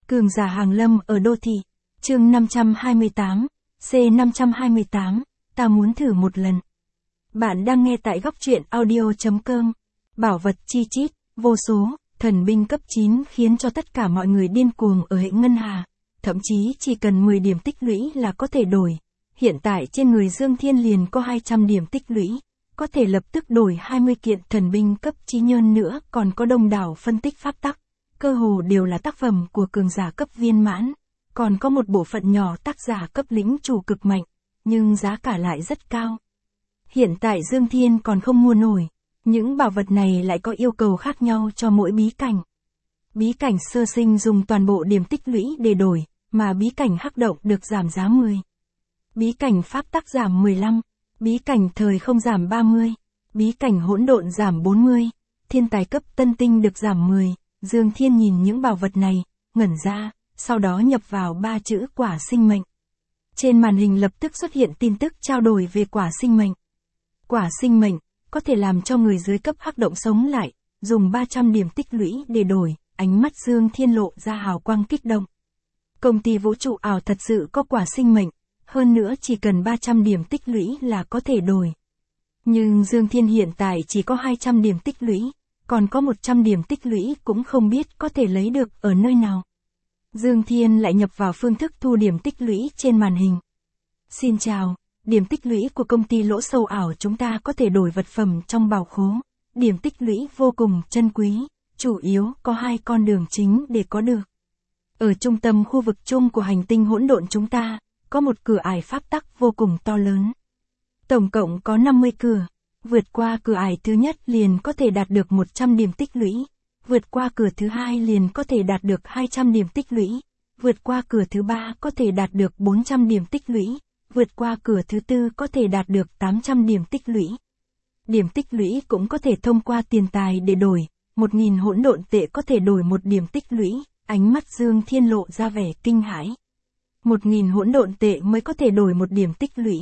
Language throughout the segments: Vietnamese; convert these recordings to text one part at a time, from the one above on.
Cường giả hàng lâm ở đô thị. Chương 528, C528, ta muốn thử một lần. Bạn đang nghe tại góc truyện audio.com. Bảo vật chi chít, vô số, thần binh cấp 9 khiến cho tất cả mọi người điên cuồng ở hệ ngân hà. Thậm chí chỉ cần 10 điểm tích lũy là có thể đổi. Hiện tại trên người Dương Thiên liền có 200 điểm tích lũy. Có thể lập tức đổi 20 kiện thần binh cấp 9 nhân nữa, còn có đông đảo phân tích pháp tắc. Cơ hồ đều là tác phẩm của cường giả cấp viên mãn. Còn có một bộ phận nhỏ tác giả cấp lĩnh chủ cực mạnh, nhưng giá cả lại rất cao. Hiện tại Dương Thiên còn không mua nổi. Những bảo vật này lại có yêu cầu khác nhau cho mỗi bí cảnh. Bí cảnh sơ sinh dùng toàn bộ điểm tích lũy để đổi, mà bí cảnh hắc động được giảm giá 10. Bí cảnh pháp tắc giảm 15. Bí cảnh thời không giảm 30. Bí cảnh hỗn độn giảm 40. Thiên tài cấp tân tinh được giảm 10. Dương Thiên nhìn những bảo vật này, ngẩn ra, sau đó nhập vào 3 chữ quả sinh mệnh. Trên màn hình lập tức xuất hiện tin tức trao đổi về quả sinh mệnh. Quả sinh mệnh có thể làm cho người dưới cấp hắc động sống lại, dùng 300 điểm tích lũy để đổi. Ánh mắt Dương Thiên lộ ra hào quang kích động. Công ty vũ trụ ảo thật sự có quả sinh mệnh, hơn nữa chỉ cần 300 điểm tích lũy là có thể đổi. Nhưng Dương Thiên hiện tại chỉ có 200 điểm tích lũy, còn có 100 điểm tích lũy cũng không biết có thể lấy được ở nơi nào. Dương Thiên lại nhập vào phương thức thu điểm tích lũy trên màn hình. Xin chào, điểm tích lũy của công ty lỗ sâu ảo chúng ta có thể đổi vật phẩm trong bảo khố. Điểm tích lũy vô cùng chân quý, chủ yếu có 2 con đường chính để có được. Ở trung tâm khu vực chung của hành tinh hỗn độn chúng ta, có một cửa ải pháp tắc vô cùng to lớn. Tổng cộng có 50 cửa. Vượt qua cửa ải thứ nhất liền có thể đạt được 100 điểm tích lũy. Vượt qua cửa thứ hai liền có thể đạt được 200 điểm tích lũy. Vượt qua cửa thứ ba có thể đạt được 400 điểm tích lũy. Vượt qua cửa thứ tư có thể đạt được 800 điểm tích lũy. Điểm tích lũy cũng có thể thông qua tiền tài để đổi. 1000 hỗn độn tệ có thể đổi 1 điểm tích lũy. Ánh mắt Dương Thiên lộ ra vẻ kinh hãi. 1000 hỗn độn tệ mới có thể đổi 1 điểm tích lũy.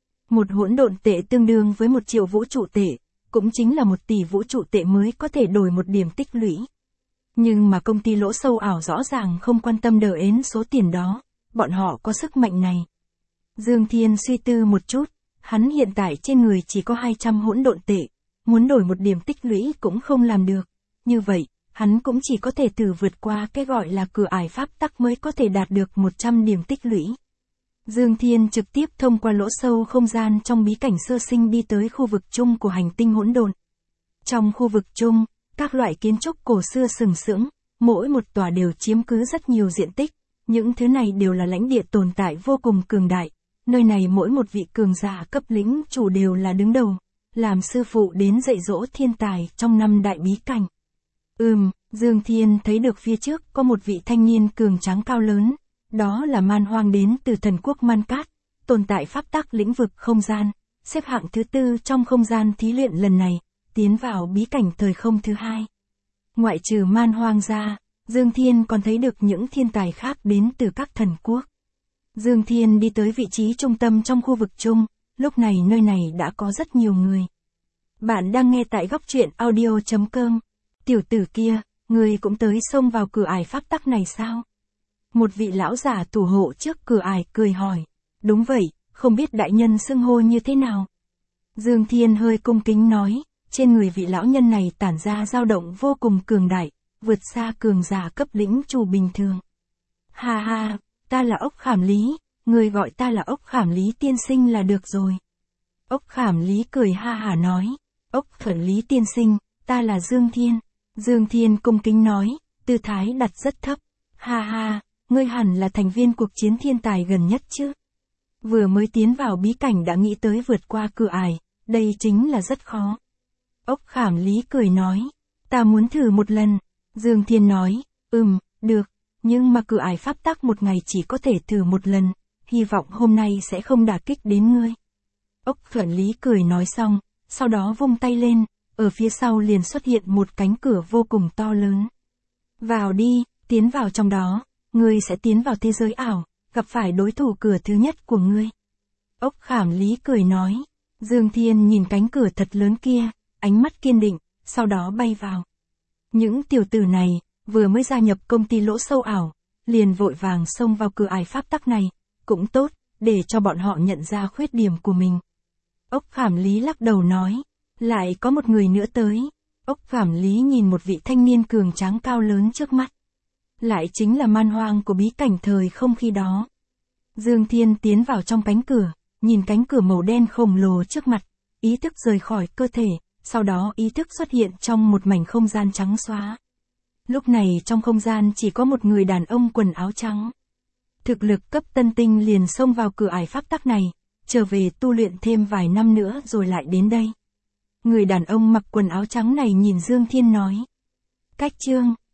1 hỗn độn tệ tương đương với 1 triệu vũ trụ tệ, cũng chính là 1 tỷ vũ trụ tệ mới có thể đổi 1 điểm tích lũy. Nhưng mà công ty lỗ sâu ảo rõ ràng không quan tâm đến số tiền đó, bọn họ có sức mạnh này. Dương Thiên suy tư một chút, hắn hiện tại trên người chỉ có 200 hỗn độn tệ, muốn đổi 1 điểm tích lũy cũng không làm được. Như vậy, hắn cũng chỉ có thể thử vượt qua cái gọi là cửa ải pháp tắc mới có thể đạt được 100 điểm tích lũy. Dương Thiên trực tiếp thông qua lỗ sâu không gian trong bí cảnh sơ sinh đi tới khu vực chung của hành tinh hỗn độn. Trong khu vực chung, các loại kiến trúc cổ xưa sừng sững, mỗi một tòa đều chiếm cứ rất nhiều diện tích. Những thứ này đều là lãnh địa tồn tại vô cùng cường đại. Nơi này mỗi một vị cường giả cấp lĩnh chủ đều là đứng đầu, làm sư phụ đến dạy dỗ thiên tài trong 5 đại bí cảnh. Dương Thiên thấy được phía trước có một vị thanh niên cường tráng cao lớn. Đó là Man Hoang đến từ thần quốc Man Cát, tồn tại pháp tắc lĩnh vực không gian, xếp hạng thứ 4 trong không gian thí luyện lần này, tiến vào bí cảnh thời không thứ 2. Ngoại trừ Man Hoang ra, Dương Thiên còn thấy được những thiên tài khác đến từ các thần quốc. Dương Thiên đi tới vị trí trung tâm trong khu vực chung, lúc này nơi này đã có rất nhiều người. Bạn đang nghe tại góc truyện audio.com. Tiểu tử kia, người cũng tới xông vào cửa ải pháp tắc này sao? Một vị lão giả thủ hộ trước cửa ải cười hỏi. Đúng vậy, không biết đại nhân xưng hô như thế nào? Dương Thiên hơi cung kính nói, trên người vị lão nhân này tản ra dao động vô cùng cường đại, vượt xa cường giả cấp lĩnh chủ bình thường. Ha ha, ta là Ốc Khảm Lý, người gọi ta là Ốc Khảm Lý tiên sinh là được rồi. Ốc Khảm Lý cười ha hả nói, Ốc Khảm Lý tiên sinh, ta là Dương Thiên. Dương Thiên cung kính nói, tư thái đặt rất thấp. Ha ha, ngươi hẳn là thành viên cuộc chiến thiên tài gần nhất chứ. Vừa mới tiến vào bí cảnh đã nghĩ tới vượt qua cửa ải, đây chính là rất khó. Ốc Khảm Lý cười nói, ta muốn thử một lần. Dương Thiên nói, được, nhưng mà cửa ải pháp tắc một ngày chỉ có thể thử một lần, hy vọng hôm nay sẽ không đả kích đến ngươi. Ốc Khảm Lý cười nói xong, sau đó vung tay lên, ở phía sau liền xuất hiện một cánh cửa vô cùng to lớn. Vào đi, tiến vào trong đó. Ngươi sẽ tiến vào thế giới ảo, gặp phải đối thủ cửa thứ nhất của ngươi. Ốc Khảm Lý cười nói. Dương Thiên nhìn cánh cửa thật lớn kia, ánh mắt kiên định, sau đó bay vào. Những tiểu tử này, vừa mới gia nhập công ty lỗ sâu ảo, liền vội vàng xông vào cửa ải pháp tắc này, cũng tốt, để cho bọn họ nhận ra khuyết điểm của mình. Ốc Khảm Lý lắc đầu nói, lại có một người nữa tới. Ốc Khảm Lý nhìn một vị thanh niên cường tráng cao lớn trước mắt. Lại chính là man hoang của bí cảnh thời không khi đó. Dương Thiên tiến vào trong cánh cửa, nhìn cánh cửa màu đen khổng lồ trước mặt, ý thức rời khỏi cơ thể, sau đó ý thức xuất hiện trong một mảnh không gian trắng xóa. Lúc này trong không gian chỉ có một người đàn ông quần áo trắng. Thực lực cấp tân tinh liền xông vào cửa ải pháp tắc này, trở về tu luyện thêm vài năm nữa rồi lại đến đây. Người đàn ông mặc quần áo trắng này nhìn Dương Thiên nói. Cách chương